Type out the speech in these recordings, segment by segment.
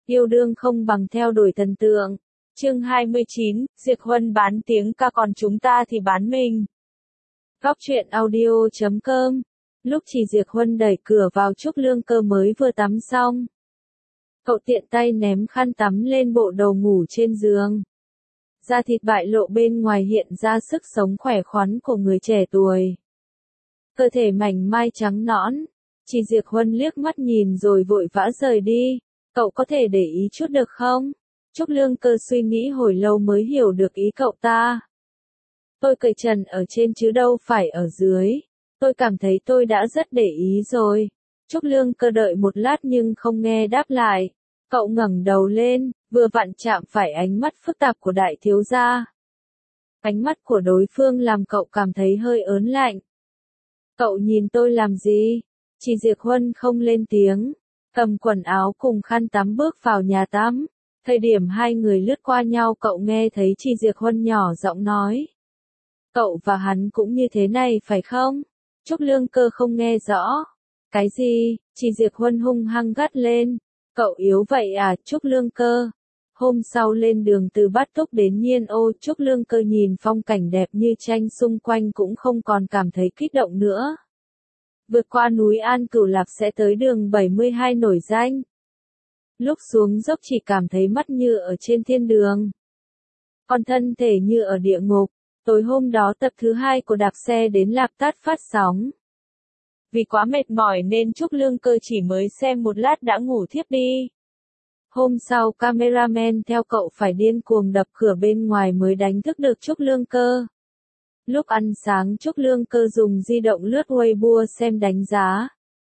Yêu đương không bằng theo đuổi thần tượng. Chương 29, Diệp Huân bán tiếng ca còn chúng ta thì bán mình. Góc truyện audio.com. Lúc Chỉ Diệp Huân đẩy cửa vào Trúc Lương Cơ mới vừa tắm xong. Cậu tiện tay ném khăn tắm lên bộ đồ ngủ trên giường. Da thịt bại lộ bên ngoài hiện ra sức sống khỏe khoắn của người trẻ tuổi. Cơ thể mảnh mai trắng nõn. Chỉ Diệp Huân liếc mắt nhìn rồi vội vã rời đi. Cậu có thể để ý chút được không? Trúc Lương Cơ suy nghĩ hồi lâu mới hiểu được ý cậu ta. Tôi cởi trần ở trên chứ đâu phải ở dưới. Tôi cảm thấy tôi đã rất để ý rồi. Trúc Lương Cơ đợi một lát nhưng không nghe đáp lại. Cậu ngẩng đầu lên, vừa vặn chạm phải ánh mắt phức tạp của đại thiếu gia. Ánh mắt của đối phương làm cậu cảm thấy hơi ớn lạnh. Cậu nhìn tôi làm gì? Chỉ Diệp Huân không lên tiếng. Cầm quần áo cùng khăn tắm bước vào nhà tắm. Thời điểm hai người lướt qua nhau cậu nghe thấy Chỉ Diệp Huân nhỏ giọng nói. Cậu và hắn cũng như thế này phải không? Trúc Lương Cơ không nghe rõ. Cái gì? Chỉ Diệp Huân hung hăng gắt lên. Cậu yếu vậy à Trúc Lương Cơ? Hôm sau lên đường từ Bát Túc đến Nhiên Ô, Trúc Lương Cơ nhìn phong cảnh đẹp như tranh xung quanh cũng không còn cảm thấy kích động nữa. Vượt qua núi An Cửu Lạc sẽ tới đường 72 nổi danh. Lúc xuống dốc chỉ cảm thấy mắt như ở trên thiên đường. Còn thân thể như ở địa ngục. Tối hôm đó tập thứ 2 của đạp xe đến Lạp Tát phát sóng. Vì quá mệt mỏi nên Trúc Lương Cơ chỉ mới xem một lát đã ngủ thiếp đi. Hôm sau cameraman theo cậu phải điên cuồng đập cửa bên ngoài mới đánh thức được Trúc Lương Cơ. Lúc ăn sáng Trúc Lương Cơ dùng di động lướt Weibo xem đánh giá.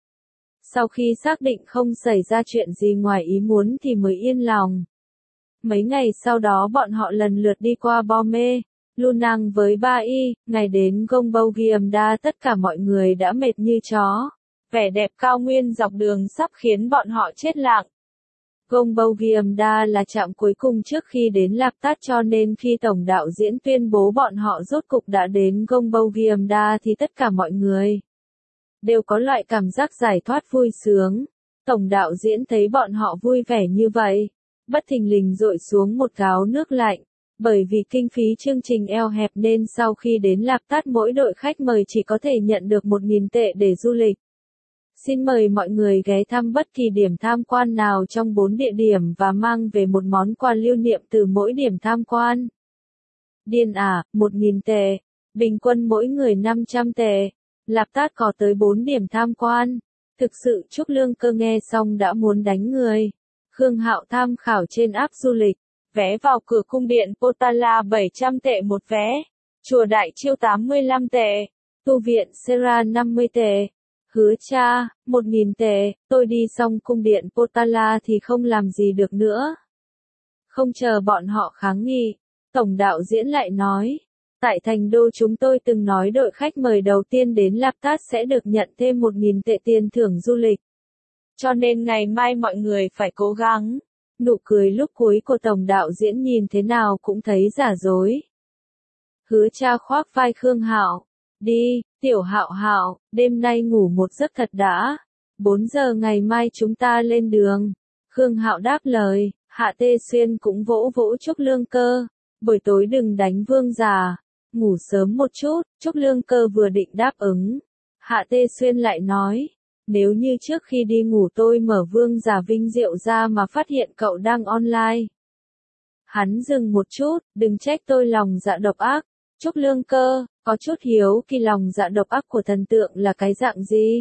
Sau khi xác định không xảy ra chuyện gì ngoài ý muốn thì mới yên lòng. Mấy ngày sau đó bọn họ lần lượt đi qua Bome, Lunang với Ba Y, ngày đến Gombogiamda tất cả mọi người đã mệt như chó. Vẻ đẹp cao nguyên dọc đường sắp khiến bọn họ chết lặng. Gombogiamda là trạm cuối cùng trước khi đến Lạp Tát cho nên khi tổng đạo diễn tuyên bố bọn họ rốt cục đã đến Gombogiamda thì tất cả mọi người đều có loại cảm giác giải thoát vui sướng. Tổng đạo diễn thấy bọn họ vui vẻ như vậy, bất thình lình dội xuống một gáo nước lạnh. Bởi vì kinh phí chương trình eo hẹp nên sau khi đến Lạp Tát mỗi đội khách mời chỉ có thể nhận được 1.000 tệ để du lịch. Xin mời mọi người ghé thăm bất kỳ điểm tham quan nào trong 4 địa điểm và mang về một món quà lưu niệm từ mỗi điểm tham quan. Điên à, 1.000 tệ. Bình quân mỗi người 500 tệ. Lạp Tát có tới 4 điểm tham quan. Thực sự Trúc Lương Cơ nghe xong đã muốn đánh người. Khương Hạo tham khảo trên app du lịch. Vé vào cửa cung điện Potala 700 tệ một vé. Chùa Đại Chiêu 85 tệ. Tu viện Sera 50 tệ. Hứa cha, 1.000 tệ, tôi đi xong cung điện Potala thì không làm gì được nữa. Không chờ bọn họ kháng nghị, tổng đạo diễn lại nói. Tại Thành Đô chúng tôi từng nói đội khách mời đầu tiên đến Lạp Tát sẽ được nhận thêm 1.000 tệ tiền thưởng du lịch. Cho nên ngày mai mọi người phải cố gắng. Nụ cười lúc cuối của tổng đạo diễn nhìn thế nào cũng thấy giả dối. Hứa cha khoác vai Khương Hạo. Đi, tiểu Hạo Hạo, đêm nay ngủ một giấc thật đã. 4 giờ ngày mai chúng ta lên đường. Khương Hạo đáp lời, Hạ Tê Xuyên cũng vỗ vỗ Trúc Lương Cơ. Buổi tối đừng đánh vương già. Ngủ sớm một chút, Trúc Lương Cơ vừa định đáp ứng. Hạ Tê Xuyên lại nói, nếu như trước khi đi ngủ tôi mở vương giả vinh diệu ra mà phát hiện cậu đang online. Hắn dừng một chút, đừng trách tôi lòng dạ độc ác. Trúc Lương Cơ, có chút hiếu kỳ lòng dạ độc ác của thần tượng là cái dạng gì?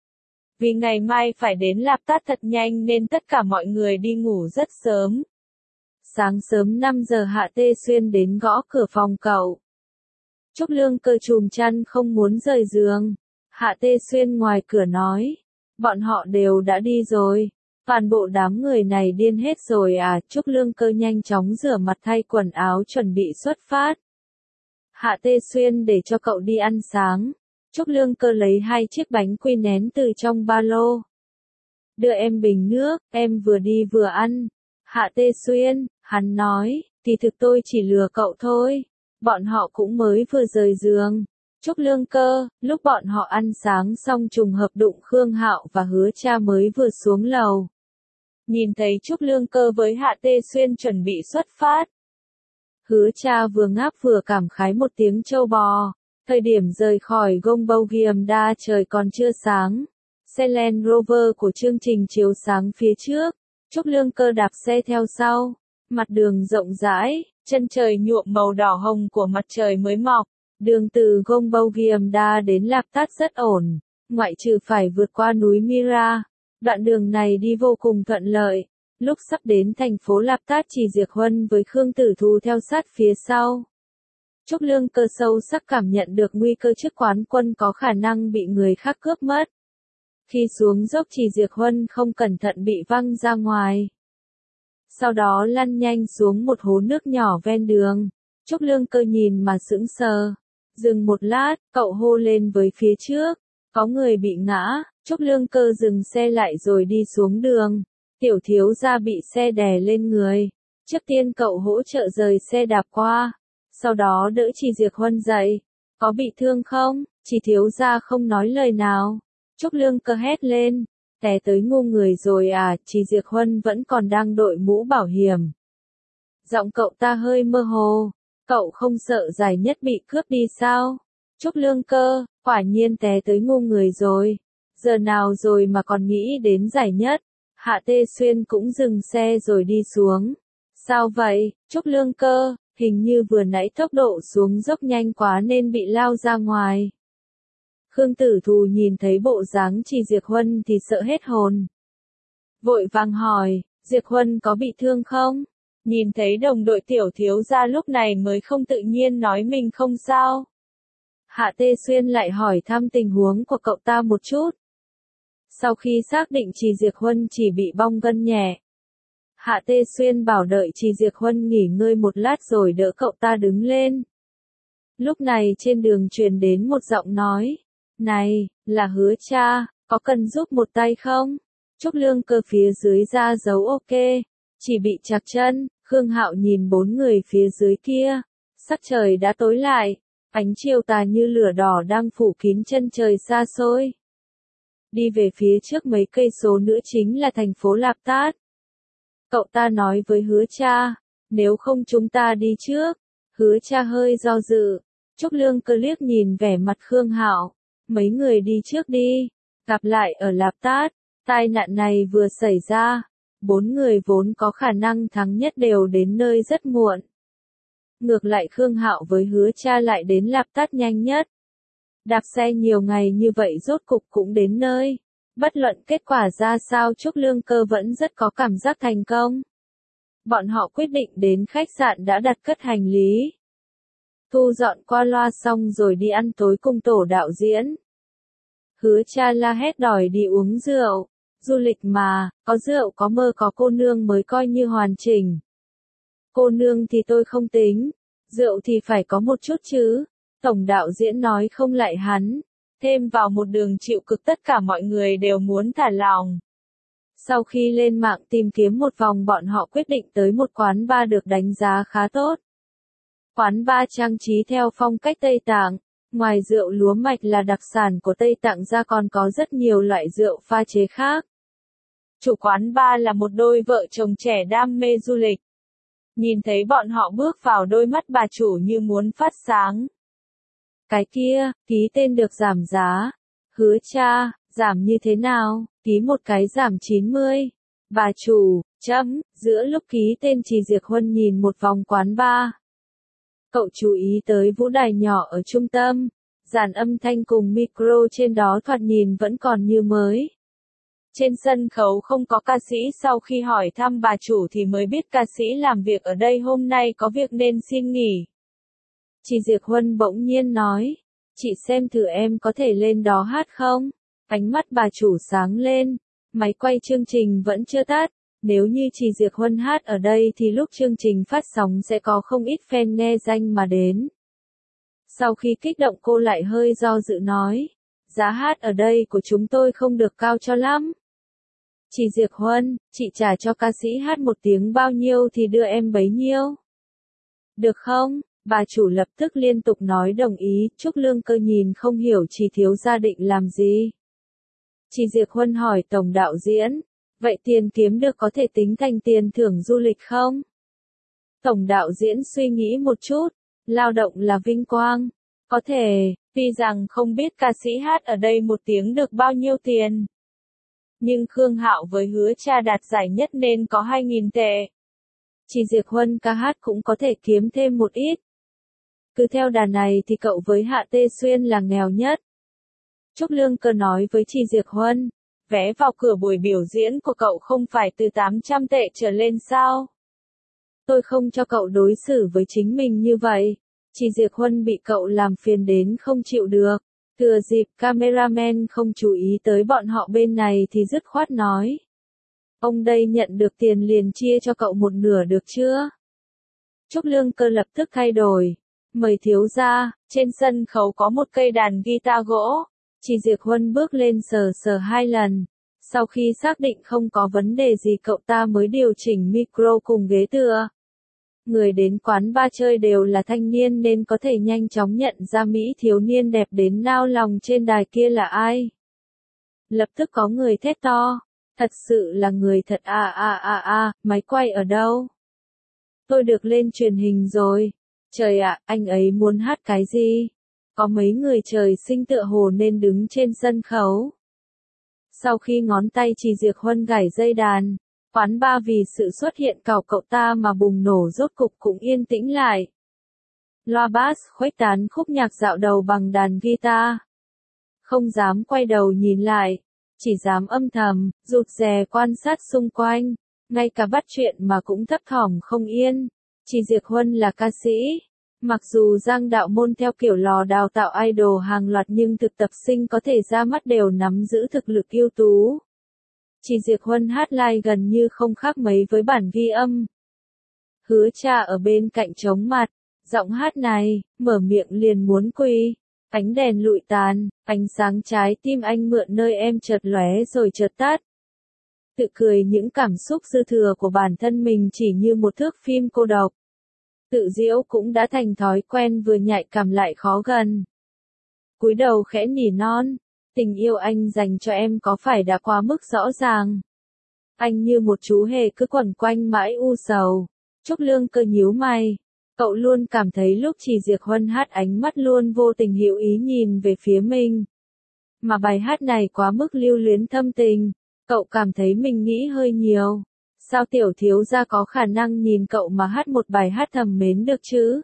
Vì ngày mai phải đến Lạp Tát thật nhanh nên tất cả mọi người đi ngủ rất sớm. Sáng sớm 5 giờ Hạ Tê Xuyên đến gõ cửa phòng cậu. Trúc Lương Cơ chùm chăn không muốn rời giường. Hạ Tê Xuyên ngoài cửa nói. Bọn họ đều đã đi rồi. Toàn bộ đám người này điên hết rồi à? Trúc Lương Cơ nhanh chóng rửa mặt thay quần áo chuẩn bị xuất phát. Hạ Tê Xuyên để cho cậu đi ăn sáng. Trúc Lương Cơ lấy 2 chiếc bánh quy nén từ trong ba lô. Đưa em bình nước, em vừa đi vừa ăn. Hạ Tê Xuyên, hắn nói, thì thực tôi chỉ lừa cậu thôi. Bọn họ cũng mới vừa rời giường. Trúc Lương Cơ, lúc bọn họ ăn sáng xong trùng hợp đụng Khương Hạo và Hứa cha mới vừa xuống lầu. nhìn thấy Trúc Lương Cơ với Hạ Tê Xuyên chuẩn bị xuất phát. Hứa Cha vừa ngáp vừa cảm khái một tiếng trâu bò. Thời điểm rời khỏi Gong Bougiamda trời còn chưa sáng. Xe Land Rover của chương trình chiếu sáng phía trước. Trúc Lương Cơ đạp xe theo sau. Mặt đường rộng rãi, chân trời nhuộm màu đỏ hồng của mặt trời mới mọc. Đường từ Gong Bougiamda đến Lạp Tát rất ổn, ngoại trừ phải vượt qua núi Mira. Đoạn đường này đi vô cùng thuận lợi. Lúc sắp đến thành phố Lạp Tát chỉ Diệc Huân với Khương Tử Thù theo sát phía sau. Trúc Lương Cơ sâu sắc cảm nhận được nguy cơ trước quán quân có khả năng bị người khác cướp mất. Khi xuống dốc chỉ Diệc Huân không cẩn thận bị văng ra ngoài. Sau đó lăn nhanh xuống một hố nước nhỏ ven đường. Trúc Lương Cơ nhìn mà sững sờ. Dừng một lát, cậu hô lên với phía trước. Có người bị ngã. Trúc Lương Cơ dừng xe lại rồi đi xuống đường. Tiểu thiếu gia bị xe đè lên người. Trước tiên cậu hỗ trợ rời xe đạp qua. Sau đó đỡ chị Diệc Huân dậy. Có bị thương không? Chị thiếu gia không nói lời nào. Trúc Lương Cơ hét lên. Té tới ngu người rồi à? Chị Diệc Huân vẫn còn đang đội mũ bảo hiểm. Giọng cậu ta hơi mơ hồ. Cậu không sợ giải nhất bị cướp đi sao? Trúc Lương Cơ, quả nhiên té tới ngu người rồi. Giờ nào rồi mà còn nghĩ đến giải nhất? Hạ Tê Xuyên cũng dừng xe rồi đi xuống. Sao vậy, Trúc Lương Cơ? Hình như vừa nãy tốc độ xuống dốc nhanh quá nên bị lao ra ngoài. Khương Tử Thù nhìn thấy bộ dáng chị Diệc Huân thì sợ hết hồn. Vội vàng hỏi, Diệc Huân có bị thương không? Nhìn thấy đồng đội tiểu thiếu gia lúc này mới không tự nhiên nói mình không sao. Hạ Tê Xuyên lại hỏi thăm tình huống của cậu ta một chút. Sau khi xác định chị Diệc Huân chỉ bị bong gân nhẹ. Hạ Tê Xuyên bảo đợi chị Diệc Huân nghỉ ngơi một lát rồi đỡ cậu ta đứng lên. Lúc này trên đường truyền đến một giọng nói. Này, là Hứa Cha, có cần giúp một tay không? Trúc Lương Cơ phía dưới ra dấu ok. Chỉ bị trặc chân. Khương Hạo nhìn bốn người phía dưới kia. Sắc trời đã tối lại. Ánh chiều tà như lửa đỏ đang phủ kín chân trời xa xôi. Đi về phía trước mấy cây số nữa chính là thành phố Lạp Tát. Cậu ta nói với Hứa Cha, nếu không chúng ta đi trước. Hứa Cha hơi do dự. Trúc Lương Cơ liếc nhìn vẻ mặt Khương Hạo. Mấy người đi trước đi. Gặp lại ở Lạp Tát. Tai nạn này vừa xảy ra. 4 người vốn có khả năng thắng nhất đều đến nơi rất muộn. Ngược lại Khương Hạo với Hứa Cha lại đến Lạp Tát nhanh nhất. Đạp xe nhiều ngày như vậy rốt cục cũng đến nơi. Bất luận kết quả ra sao Trúc Lương Cơ vẫn rất có cảm giác thành công. Bọn họ quyết định đến khách sạn đã đặt cất hành lý. Thu dọn qua loa xong rồi đi ăn tối cùng tổ đạo diễn. Hứa Cha la hét đòi đi uống rượu. Du lịch mà, có rượu có mơ có cô nương mới coi như hoàn chỉnh. Cô nương thì tôi không tính. Rượu thì phải có một chút chứ. Tổng đạo diễn nói không lại hắn. Thêm vào một đường chịu cực tất cả mọi người đều muốn thả lỏng. Sau khi lên mạng tìm kiếm một vòng bọn họ quyết định tới một quán bar được đánh giá khá tốt. Quán bar trang trí theo phong cách Tây Tạng. Ngoài rượu lúa mạch là đặc sản của Tây Tạng ra còn có rất nhiều loại rượu pha chế khác. Chủ quán bar là một đôi vợ chồng trẻ đam mê du lịch. Nhìn thấy bọn họ bước vào đôi mắt bà chủ như muốn phát sáng. Cái kia, ký tên được giảm giá. Hứa Cha, giảm như thế nào? Ký một cái giảm 90. Bà chủ, giữa lúc ký tên chị Diệc Huân nhìn một vòng quán bar. Cậu chú ý tới vũ đài nhỏ ở trung tâm. Dàn âm thanh cùng micro trên đó thoạt nhìn vẫn còn như mới. Trên sân khấu không có ca sĩ, sau khi hỏi thăm bà chủ thì mới biết ca sĩ làm việc ở đây hôm nay có việc nên xin nghỉ. Chị Diệc Huân bỗng nhiên nói, chị xem thử em có thể lên đó hát không? Ánh mắt bà chủ sáng lên, máy quay chương trình vẫn chưa tắt. Nếu như chị Diệc Huân hát ở đây thì lúc chương trình phát sóng sẽ có không ít fan nghe danh mà đến. Sau khi kích động cô lại hơi do dự nói, giá hát ở đây của chúng tôi không được cao cho lắm. Chị Diệc Huân, chị trả cho ca sĩ hát một tiếng bao nhiêu thì đưa em bấy nhiêu. Được không? Bà chủ lập tức liên tục nói đồng ý. Trúc Lương Cơ nhìn không hiểu chị thiếu gia định làm gì. Chị Diệc Huân hỏi tổng đạo diễn, Vậy tiền kiếm được có thể tính thành tiền thưởng du lịch không? Tổng đạo diễn suy nghĩ một chút, lao động là vinh quang. Có thể, tuy rằng không biết ca sĩ hát ở đây một tiếng được bao nhiêu tiền. Nhưng Khương Hạo với hứa cha đạt giải nhất nên có 2.000 tệ. Chỉ Diệc Huân ca hát cũng có thể kiếm thêm một ít. Cứ theo đà này thì cậu với Hạ Tê Xuyên là nghèo nhất. Trúc Lương Cơ nói với Chỉ Diệc Huân, vé vào cửa buổi biểu diễn của cậu không phải từ 800 tệ trở lên sao? Tôi không cho cậu đối xử với chính mình như vậy. Chỉ Diệc Huân bị cậu làm phiền đến không chịu được. Thừa dịp cameraman không chú ý tới bọn họ bên này thì dứt khoát nói. Ông đây nhận được tiền liền chia cho cậu một nửa được chưa? Trúc Lương Cơ lập tức thay đổi. Mời thiếu gia, trên sân khấu có một cây đàn guitar gỗ. Chỉ Diệc Huân bước lên sờ sờ 2 lần. Sau khi xác định không có vấn đề gì cậu ta mới điều chỉnh micro cùng ghế tựa. Người đến quán bar chơi đều là thanh niên nên có thể nhanh chóng nhận ra Mỹ thiếu niên đẹp đến nao lòng trên đài kia là ai. Lập tức có người thét to. Thật sự là người thật máy quay ở đâu? Tôi được lên truyền hình rồi. Trời ạ, anh ấy muốn hát cái gì? Có mấy người trời sinh tựa hồ nên đứng trên sân khấu. Sau khi ngón tay Chỉ Diệc Huân gảy dây đàn, quán bar vì sự xuất hiện của cậu ta mà bùng nổ rốt cục cũng yên tĩnh lại. Loa bass khuếch tán khúc nhạc dạo đầu bằng đàn guitar. Không dám quay đầu nhìn lại, chỉ dám âm thầm, rụt rè quan sát xung quanh, ngay cả bắt chuyện mà cũng thấp thỏm không yên. Chỉ Diệc Huân là ca sĩ. Mặc dù Giang Đạo Môn theo kiểu lò đào tạo idol hàng loạt nhưng thực tập sinh có thể ra mắt đều nắm giữ thực lực ưu tú. Chỉ Diệc Huân hát live gần như không khác mấy với bản ghi âm. Hứa cha ở bên cạnh chống mặt, giọng hát này, mở miệng liền muốn quỳ. Ánh đèn lụi tàn, ánh sáng trái tim anh mượn nơi em chợt lóe rồi chợt tắt. Tự cười những cảm xúc dư thừa của bản thân mình chỉ như một thước phim cô độc. Tự giễu cũng đã thành thói quen vừa nhạy cảm lại khó gần. Cúi đầu khẽ nỉ non, tình yêu anh dành cho em có phải đã quá mức rõ ràng? Anh như một chú hề cứ quẩn quanh mãi u sầu. Trúc Lương Cơ nhíu mày. Cậu luôn cảm thấy lúc Chỉ Diệc Huân hát ánh mắt luôn vô tình hữu ý nhìn về phía mình. Mà bài hát này quá mức lưu luyến thâm tình. Cậu cảm thấy mình nghĩ hơi nhiều. Sao tiểu thiếu gia có khả năng nhìn cậu mà hát một bài hát thầm mến được chứ?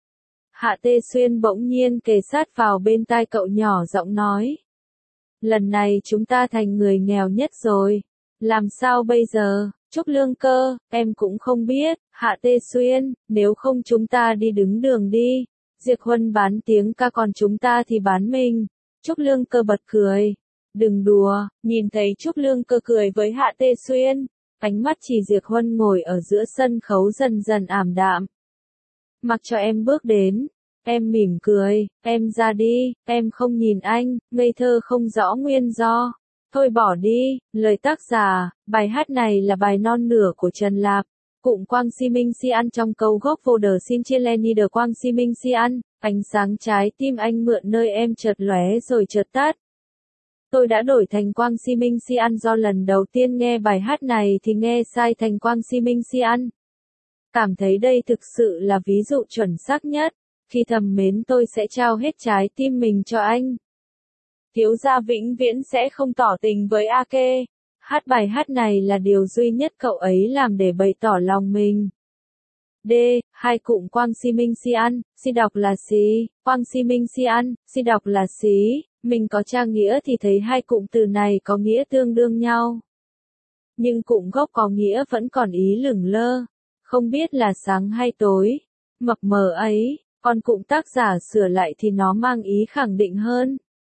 Hạ Tê Xuyên bỗng nhiên kề sát vào bên tai cậu nhỏ giọng nói. Lần này chúng ta thành người nghèo nhất rồi. Làm sao bây giờ? Trúc Lương Cơ, em cũng không biết. Hạ Tê Xuyên, nếu không chúng ta đi đứng đường đi. Diệc Huân bán tiếng ca còn chúng ta thì bán mình. Trúc Lương Cơ bật cười. Đừng đùa, nhìn thấy Trúc Lương Cơ cười với Hạ Tê Xuyên. Ánh mắt Chỉ Diệc Huân ngồi ở giữa sân khấu dần dần ảm đạm. Mặc cho em bước đến. Em mỉm cười, em ra đi, em không nhìn anh, ngây thơ không rõ nguyên do. Thôi bỏ đi, lời tác giả, bài hát này là bài non nửa của Trần Lạp. Cụm Quang Si Minh Si Ăn trong câu gốc vô đờ xin chia len đi đờ Quang Si Minh Si Ăn, ánh sáng trái tim anh mượn nơi em chợt lóe rồi chợt tắt. Tôi đã đổi thành Quang Si Minh Si Ăn do lần đầu tiên nghe bài hát này thì nghe sai thành Quang Si Minh Si Ăn. Cảm thấy đây thực sự là ví dụ chuẩn xác nhất. Khi thầm mến tôi sẽ trao hết trái tim mình cho anh. Thiếu gia vĩnh viễn sẽ không tỏ tình với Ake. Hát bài hát này là điều duy nhất cậu ấy làm để bày tỏ lòng mình. D. Hai cụm Quang Si Minh Si Ăn, si đọc là xí, Quang Si Minh Si Ăn, si đọc là xí. Mình có tra nghĩa thì thấy hai cụm từ này có nghĩa tương đương nhau. Nhưng cụm gốc có nghĩa vẫn còn ý lửng lơ. Không biết là sáng hay tối. Mập mờ ấy. Còn cụm tác giả sửa lại thì nó mang ý khẳng định hơn.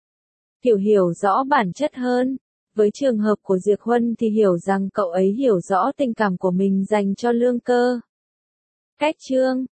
Hiểu rõ bản chất hơn. Với trường hợp của Diệc Huân thì hiểu rằng cậu ấy hiểu rõ tình cảm của mình dành cho Lương Cơ. Cách chương